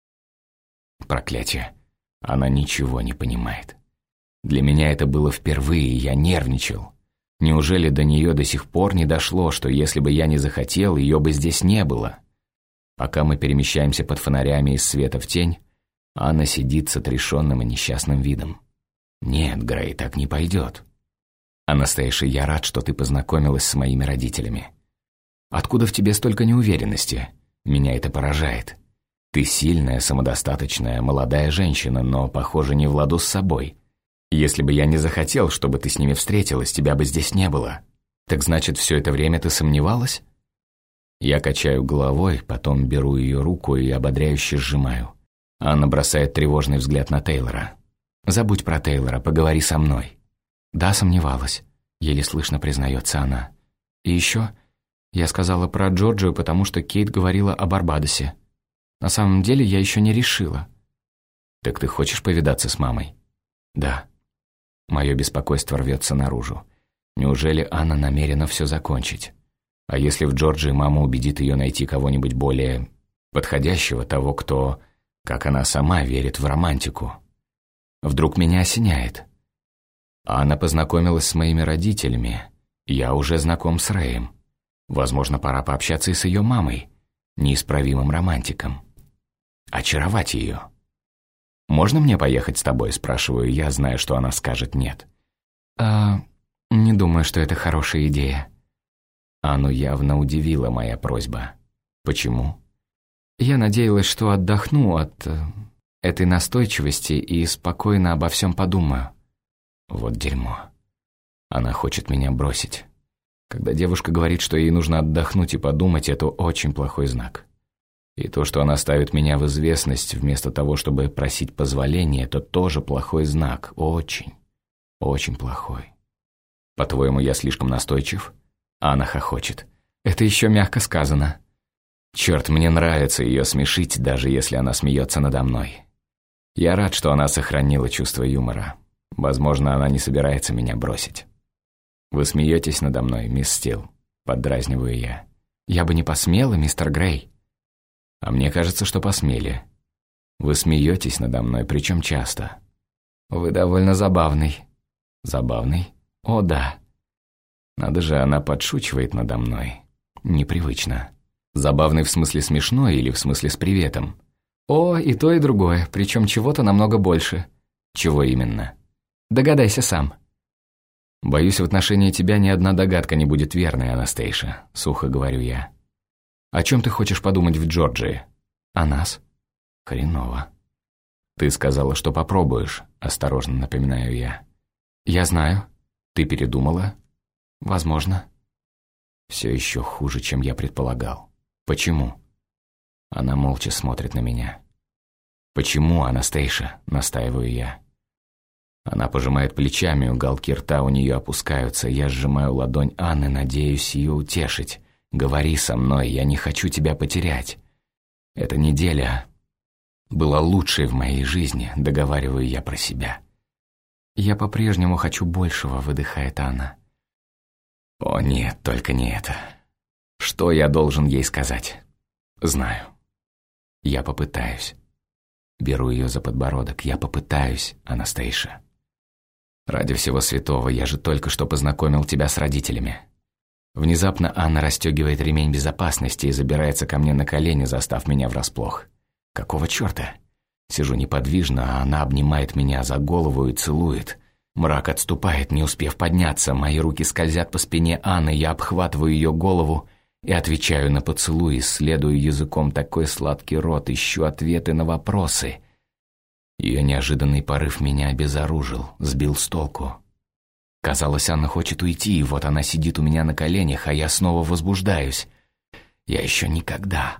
S1: Проклятие. Она ничего не понимает. Для меня это было впервые, и я нервничал. Неужели до нее до сих пор не дошло, что если бы я не захотел, ее бы здесь не было? Пока мы перемещаемся под фонарями из света в тень, Анна сидит с отрешенным и несчастным видом. «Нет, Грей, так не пойдет. Анастейша, я рад, что ты познакомилась с моими родителями. Откуда в тебе столько неуверенности? Меня это поражает. Ты сильная, самодостаточная, молодая женщина, но, похоже, не в ладу с собой. Если бы я не захотел, чтобы ты с ними встретилась, тебя бы здесь не было. Так значит, все это время ты сомневалась?» Я качаю головой, потом беру ее руку и ободряюще сжимаю. Анна бросает тревожный взгляд на Тейлора. «Забудь про Тейлора, поговори со мной». «Да, сомневалась», — еле слышно признается она. «И еще я сказала про Джорджию, потому что Кейт говорила о Барбадосе. На самом деле я еще не решила». «Так ты хочешь повидаться с мамой?» «Да». Мое беспокойство рвется наружу. Неужели Анна намерена все закончить? А если в Джорджии мама убедит ее найти кого-нибудь более подходящего, того, кто, как она сама, верит в романтику? Вдруг меня осеняет. Анна познакомилась с моими родителями. Я уже знаком с Рэем. Возможно, пора пообщаться и с ее мамой, неисправимым романтиком. Очаровать ее. «Можно мне поехать с тобой?» – спрашиваю я, зная, что она скажет «нет».
S2: Не думаю, что это хорошая идея».
S1: Анну явно удивила моя просьба. Почему?
S2: Я надеялась, что отдохну от этой настойчивости и спокойно обо всем подумаю.
S1: Вот дерьмо. Она хочет меня бросить. Когда девушка говорит, что ей нужно отдохнуть и подумать, это очень плохой знак. И то, что она ставит меня в известность вместо того, чтобы просить позволения, это тоже плохой знак. Очень, очень плохой. По-твоему, я слишком настойчив? Анна хохочет.
S2: Это еще мягко сказано.
S1: Черт, мне нравится ее смешить, даже если она смеется надо мной. Я рад, что она сохранила чувство юмора. Возможно, она не собирается меня бросить. «Вы смеетесь надо мной, мисс Стил?» – поддразниваю я.
S2: «Я бы не посмела, мистер Грей».
S1: «А мне кажется, что посмели. Вы смеетесь надо мной, причем часто».
S2: «Вы довольно забавный».
S1: «Забавный?»
S2: «О, да».
S1: Надо же, она подшучивает надо мной. Непривычно. Забавный в смысле смешной или в смысле с приветом?
S2: О, и то, и другое, причем чего-то намного больше.
S1: Чего именно?
S2: Догадайся сам.
S1: Боюсь, в отношении тебя ни одна догадка не будет верной, Анастейша, сухо говорю я. О чем ты хочешь подумать в Джорджии?
S2: О нас.
S1: Хреново. Ты сказала, что попробуешь, осторожно напоминаю я.
S2: Я знаю.
S1: Ты передумала?
S2: Возможно.
S1: Все еще хуже, чем я предполагал. Почему? Она молча смотрит на меня. Почему, Анастейша? Настаиваю я. Она пожимает плечами, уголки рта у нее опускаются. Я сжимаю ладонь Анны, надеюсь ее утешить. Говори со мной, я не хочу тебя потерять. Эта неделя была лучшей в моей жизни, договариваю я про себя.
S2: Я по-прежнему хочу большего, выдыхает Анна.
S1: О нет, только не это. Что я должен ей сказать? Знаю. Я попытаюсь. Беру ее за подбородок. Я попытаюсь, Анастейша. Ради всего святого, я же только что познакомил тебя с родителями. Внезапно Анна расстегивает ремень безопасности и забирается ко мне на колени, застав меня врасплох. Какого черта? Сижу неподвижно, а она обнимает меня за голову и целует. Мрак отступает, не успев подняться. Мои руки скользят по спине Анны, я обхватываю ее голову и отвечаю на поцелуй, исследую языком такой сладкий рот, ищу ответы на вопросы. Ее неожиданный порыв меня обезоружил, сбил с толку. Казалось, Анна хочет уйти, и вот она сидит у меня на коленях, а я снова возбуждаюсь. Я еще никогда...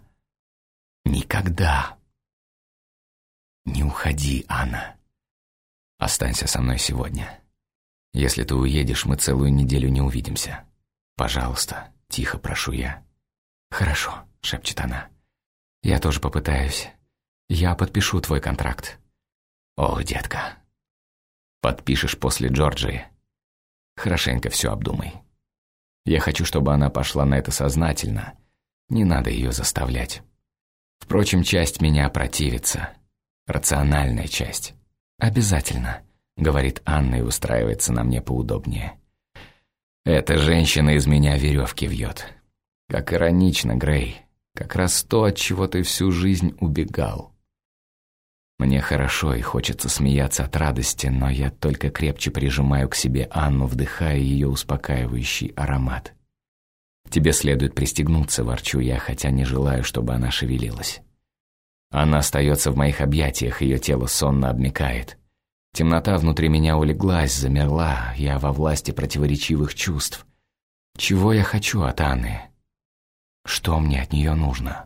S1: Не уходи, Анна. Останься со мной сегодня. Если ты уедешь, мы целую неделю не увидимся. Пожалуйста, тихо прошу я.
S2: Хорошо, шепчет она. Я тоже попытаюсь. Я подпишу твой контракт.
S1: Ох, детка. Подпишешь после Джорджии. Хорошенько все обдумай. Я хочу, чтобы она пошла на это сознательно. Не надо ее заставлять. Впрочем, часть меня противится. Рациональная часть.
S2: «Обязательно», — говорит Анна и устраивается на мне поудобнее.
S1: Эта женщина из меня веревки вьет. Как иронично, Грей. Как раз то, от чего ты всю жизнь убегал. Мне хорошо и хочется смеяться от радости, но я только крепче прижимаю к себе Анну, вдыхая ее успокаивающий аромат. Тебе следует пристегнуться, ворчу я, хотя не желаю, чтобы она шевелилась. Она остается в моих объятиях, ее тело сонно обмякает. Темнота внутри меня улеглась, замерла, я во власти противоречивых чувств. Чего я хочу от Анны? Что мне от нее нужно?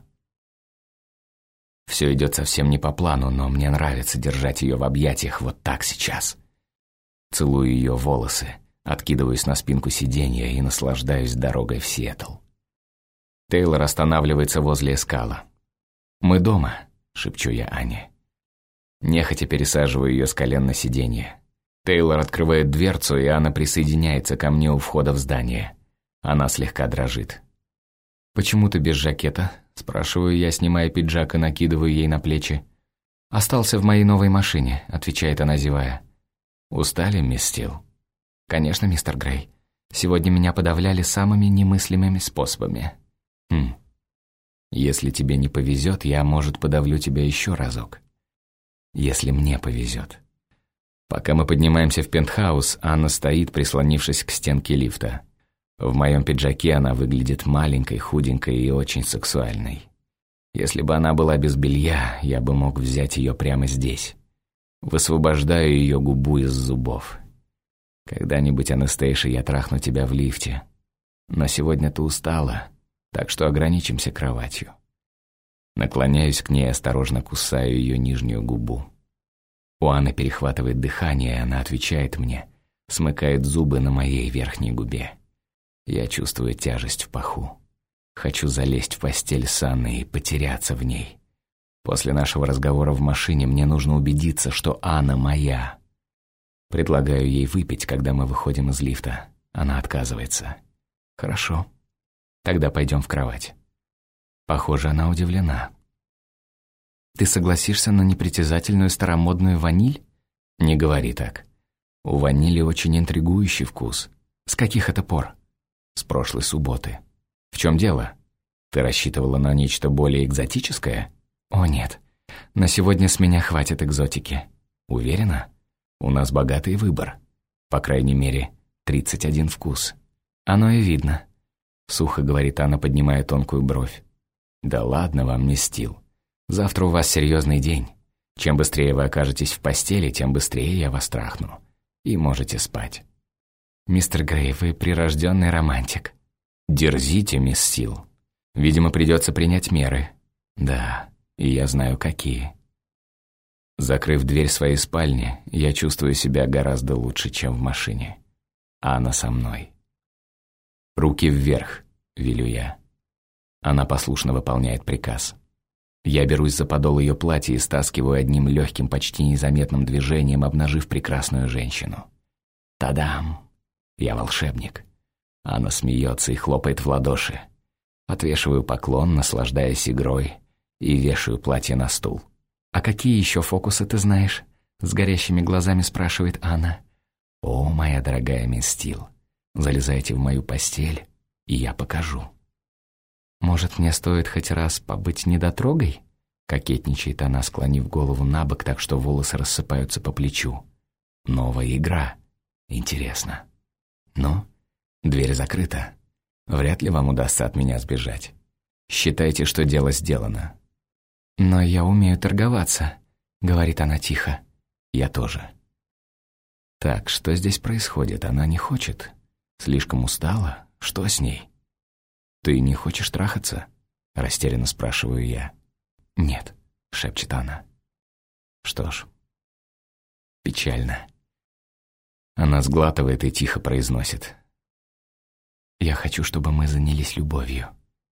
S1: Все идет совсем не по плану, но мне нравится держать ее в объятиях вот так сейчас. Целую ее волосы, откидываюсь на спинку сиденья и наслаждаюсь дорогой в Сиэтл. Тейлор останавливается возле эскала. «Мы дома», — шепчу я Ане. Нехотя пересаживаю ее с колен на сиденье. Тейлор открывает дверцу, и Анна присоединяется ко мне у входа в здание. Она слегка дрожит. «Почему ты без жакета?» – спрашиваю я, снимая пиджак и накидываю ей на плечи. «Остался в моей новой машине», – отвечает она, зевая. «Устали, мисс Стил?» «Конечно, мистер Грей. Сегодня меня подавляли самыми немыслимыми способами. Если тебе не повезет, я, может, подавлю тебя еще разок. Если мне повезет. Пока мы поднимаемся в пентхаус, Анна стоит, прислонившись к стенке лифта. В моем пиджаке она выглядит маленькой, худенькой и очень сексуальной. Если бы она была без белья, я бы мог взять ее прямо здесь. Высвобождаю ее губу из зубов. Когда-нибудь, Анастейша, я трахну тебя в лифте. Но сегодня ты устала, так что ограничимся кроватью. Наклоняюсь к ней, осторожно кусаю ее нижнюю губу. У Анны перехватывает дыхание, и она отвечает мне, смыкает зубы на моей верхней губе. Я чувствую тяжесть в паху. Хочу залезть в постель с Анной и потеряться в ней. После нашего разговора в машине мне нужно убедиться, что Анна моя. Предлагаю ей выпить, когда мы выходим из лифта. Она отказывается. Хорошо. Тогда пойдем в кровать. Похоже, она удивлена. Ты согласишься на непритязательную старомодную ваниль? Не говори так. У ванили очень интригующий вкус. С каких это пор? С прошлой субботы. В чем дело? Ты рассчитывала на нечто более экзотическое? О, нет. На сегодня с меня хватит экзотики. Уверена? У нас богатый выбор. По крайней мере, 31 вкус. Оно и видно. Сухо говорит Анна, поднимая тонкую бровь. Да ладно вам, не стил. Завтра у вас серьезный день. Чем быстрее вы окажетесь в постели, тем быстрее я вас трахну. И можете спать. Мистер Грей, вы прирожденный романтик. Дерзите, мисс Стил. Видимо, придется принять меры. Да, и я знаю, какие. Закрыв дверь своей спальни, я чувствую себя гораздо лучше, чем в машине. Анна со мной. «Руки вверх», — велю я. Она послушно выполняет приказ. Я берусь за подол ее платья и стаскиваю одним легким, почти незаметным движением, обнажив прекрасную женщину. Та-дам! Я волшебник. Она смеется и хлопает в ладоши. Отвешиваю поклон, наслаждаясь игрой, и вешаю платье на стул. «А какие еще фокусы ты знаешь?» — с горящими глазами спрашивает Анна. «О, моя дорогая мисс Стил, залезайте в мою постель, и я покажу». «Может, мне стоит хоть раз побыть недотрогой?» — кокетничает она, склонив голову на бок, так что волосы рассыпаются по плечу. «Новая игра. Интересно. Ну, дверь закрыта. Вряд ли вам удастся от меня сбежать. Считайте, что дело сделано». «Но я умею торговаться», — говорит она тихо. «Я тоже». «Так, что здесь происходит? Она не хочет? Слишком устала? Что с ней?» «Ты не хочешь трахаться?» — растерянно спрашиваю я. «Нет», — шепчет она. «Что ж, печально». Она сглатывает и тихо произносит. «Я хочу, чтобы мы занялись любовью».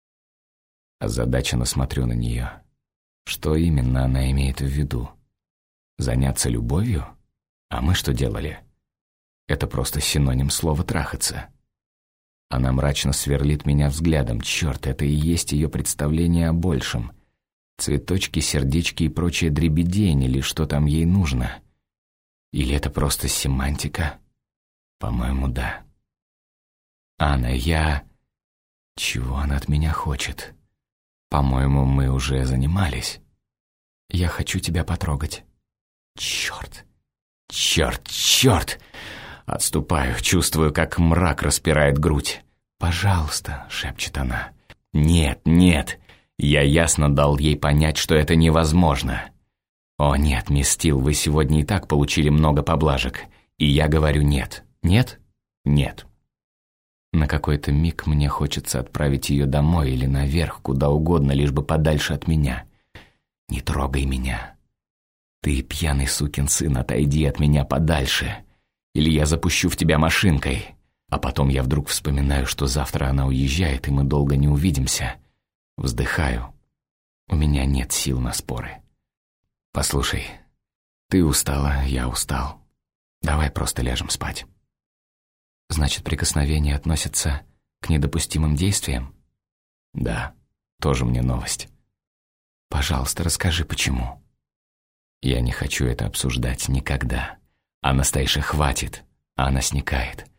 S1: Озадаченно смотрю на нее. Что именно она имеет в виду? Заняться любовью? А мы что делали? Это просто синоним слова «трахаться». Она мрачно сверлит меня взглядом. Черт, это и есть ее представление о большем. Цветочки, сердечки и прочая дребедень, или что там ей нужно? Или это просто семантика? По-моему, да. Анна, я... Чего она от меня хочет? По-моему, мы уже занимались. Я хочу тебя потрогать. Черт! Черт! Черт! Отступаю, чувствую, как мрак распирает грудь. «Пожалуйста», — шепчет она. «Нет, нет». Я ясно дал ей понять, что это невозможно. «О нет, мисс Стил, вы сегодня и так получили много поблажек». И я говорю «нет». «Нет?» «Нет». На какой-то миг мне хочется отправить ее домой или наверх, куда угодно, лишь бы подальше от меня. «Не трогай меня. Ты, пьяный сукин сын, отойди от меня подальше. Или я запущу в тебя машинкой». А потом я вдруг вспоминаю, что завтра она уезжает, и мы долго не увидимся. Вздыхаю. У меня нет сил на споры. «Послушай, ты устала, я устал. Давай просто ляжем спать». «Значит, прикосновения относятся к недопустимым действиям?» «Да, тоже мне новость». «Пожалуйста, расскажи, почему». «Я не хочу это обсуждать никогда. Анастейша, хватит». Она сникает.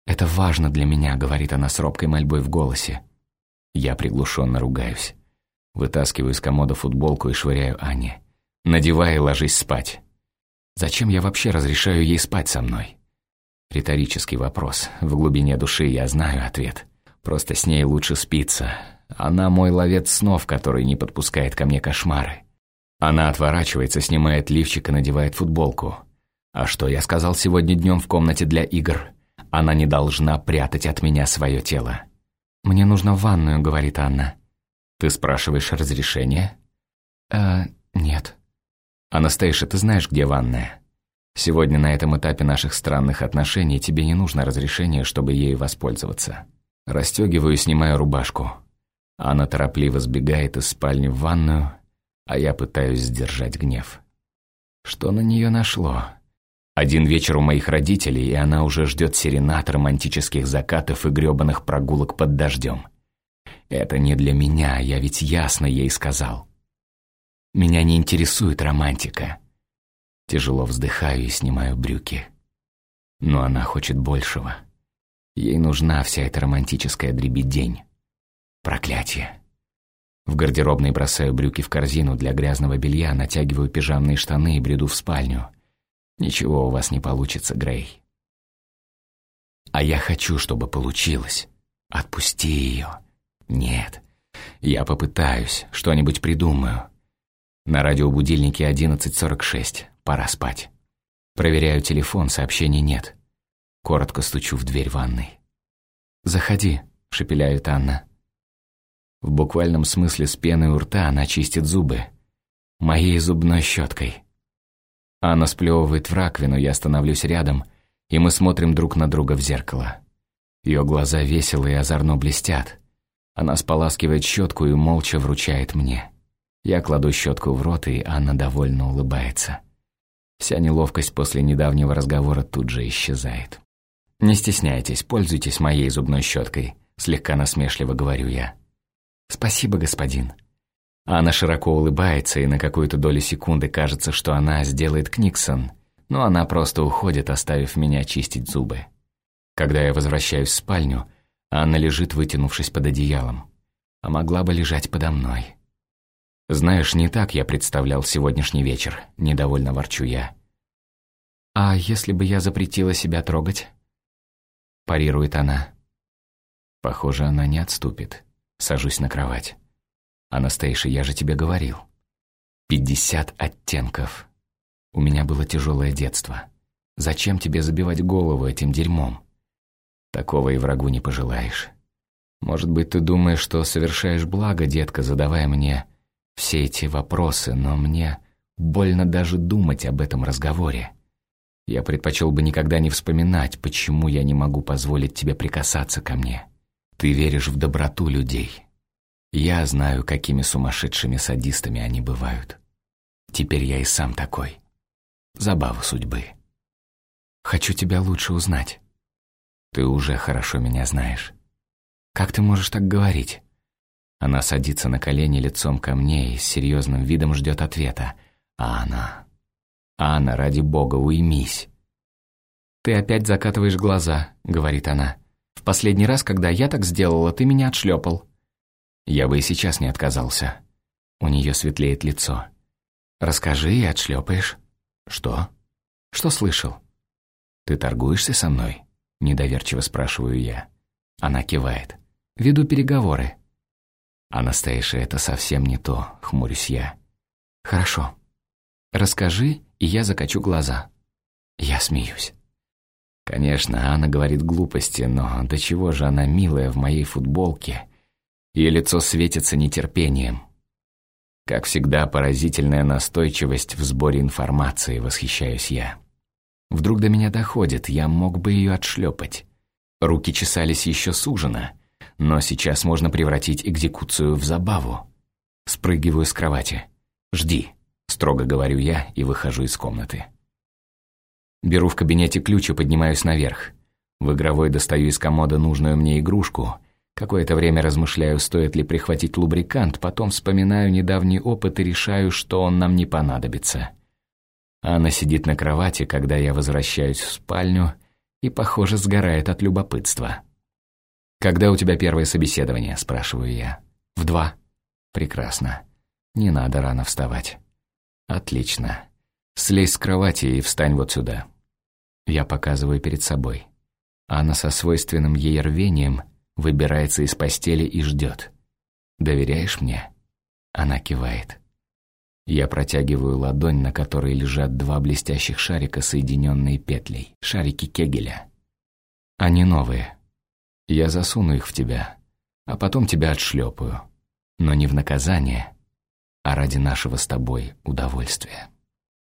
S1: «Это важно для меня», — говорит она с робкой мольбой в голосе. Я приглушенно ругаюсь. Вытаскиваю из комода футболку и швыряю Анне. «Надевай и ложись спать». Зачем я вообще разрешаю ей спать со мной? Риторический вопрос. В глубине души я знаю ответ. Просто с ней лучше спится. Она мой ловец снов, который не подпускает ко мне кошмары. Она отворачивается, снимает лифчик и надевает футболку. А что я сказал сегодня днем в комнате для игр? Она не должна прятать от меня свое тело. «Мне нужно в ванную», — говорит Анна. «Ты спрашиваешь разрешение?» Нет». «Анастейша, ты знаешь, где ванная? Сегодня на этом этапе наших странных отношений тебе не нужно разрешение, чтобы ею воспользоваться». Расстегиваю и снимаю рубашку. Анна торопливо сбегает из спальни в ванную, а я пытаюсь сдержать гнев. Что на нее нашло? Один вечер у моих родителей, и она уже ждет серенад, романтических закатов и грёбаных прогулок под дождем. Это не для меня, я ведь ясно ей сказал. Меня не интересует романтика. Тяжело вздыхаю и снимаю брюки. Но она хочет большего. Ей нужна вся эта романтическая дребедень. Проклятие. В гардеробной бросаю брюки в корзину для грязного белья, натягиваю пижамные штаны и бреду в спальню. Ничего у вас не получится, Грей. А я хочу, чтобы получилось. Отпусти ее. Нет. Я попытаюсь, что-нибудь придумаю. На радиобудильнике 11:46. Пора спать. Проверяю телефон, сообщений нет. Коротко стучу в дверь ванной. «Заходи», — шепеляет Анна. В буквальном смысле с пеной у рта она чистит зубы. Моей зубной щеткой. Анна сплевывает в раковину, я становлюсь рядом, и мы смотрим друг на друга в зеркало. Ее глаза весело и озорно блестят. Она споласкивает щетку и молча вручает мне. Я кладу щетку в рот, и Анна довольно улыбается. Вся неловкость после недавнего разговора тут же исчезает. «Не стесняйтесь, пользуйтесь моей зубной щеткой», — слегка насмешливо говорю я. «Спасибо, господин». Анна широко улыбается, и на какую-то долю секунды кажется, что она сделает Книксон, но она просто уходит, оставив меня чистить зубы. Когда я возвращаюсь в спальню, Анна лежит, вытянувшись под одеялом, а могла бы лежать подо мной. «Знаешь, не так я представлял сегодняшний вечер», — недовольно ворчу я. «А если бы я запретила себя трогать?» — парирует она. Похоже, она не отступит. Сажусь на кровать. «Анастейша, я же тебе говорил. 50 оттенков. У меня было тяжелое детство. Зачем тебе забивать голову этим дерьмом? Такого и врагу не пожелаешь. Может быть, ты думаешь, что совершаешь благо, детка, задавая мне все эти вопросы, но мне больно даже думать об этом разговоре. Я предпочел бы никогда не вспоминать, почему я не могу позволить тебе прикасаться ко мне. Ты веришь в доброту людей. Я знаю, какими сумасшедшими садистами они бывают. Теперь я и сам такой. Забава судьбы. Хочу тебя лучше узнать. Ты уже хорошо меня знаешь. Как ты можешь так говорить?» Она садится на колени лицом ко мне и с серьезным видом ждет ответа. «Анна, ради бога, уймись!» «Ты опять закатываешь глаза», — говорит она. «В последний раз, когда я так сделала, ты меня отшлепал». Я бы и сейчас не отказался. У нее светлеет лицо. «Расскажи и отшлепаешь». «Что?» «Что слышал?» «Ты торгуешься со мной?» — недоверчиво спрашиваю я. Она кивает. «Веду переговоры». «Анастейша, это совсем не то», — хмурюсь я. «Хорошо. Расскажи, и я закачу глаза». Я смеюсь. Конечно, Анна говорит глупости, но до чего же она милая в моей футболке. Ее лицо светится нетерпением. Как всегда, поразительная настойчивость в сборе информации, восхищаюсь я. Вдруг до меня доходит, я мог бы ее отшлепать. Руки чесались еще с ужина, но сейчас можно превратить экзекуцию в забаву. Спрыгиваю с кровати. «Жди», — строго говорю я и выхожу из комнаты. Беру в кабинете ключ и поднимаюсь наверх. В игровой достаю из комода нужную мне игрушку. Какое-то время размышляю, стоит ли прихватить лубрикант, потом вспоминаю недавний опыт и решаю, что он нам не понадобится. Анна сидит на кровати, когда я возвращаюсь в спальню, и, похоже, сгорает от любопытства. «Когда у тебя первое собеседование?» – спрашиваю я. «В 2». «Прекрасно. Не надо рано вставать». «Отлично. Слезь с кровати и встань вот сюда». Я показываю перед собой. Анна со свойственным ей рвением выбирается из постели и ждет. «Доверяешь мне?» Она кивает. Я протягиваю ладонь, на которой лежат 2 блестящих шарика, соединенные петлей. Шарики Кегеля. Они новые. Я засуну их в тебя, а потом тебя отшлепаю. Но не в наказание, а ради нашего с тобой удовольствия.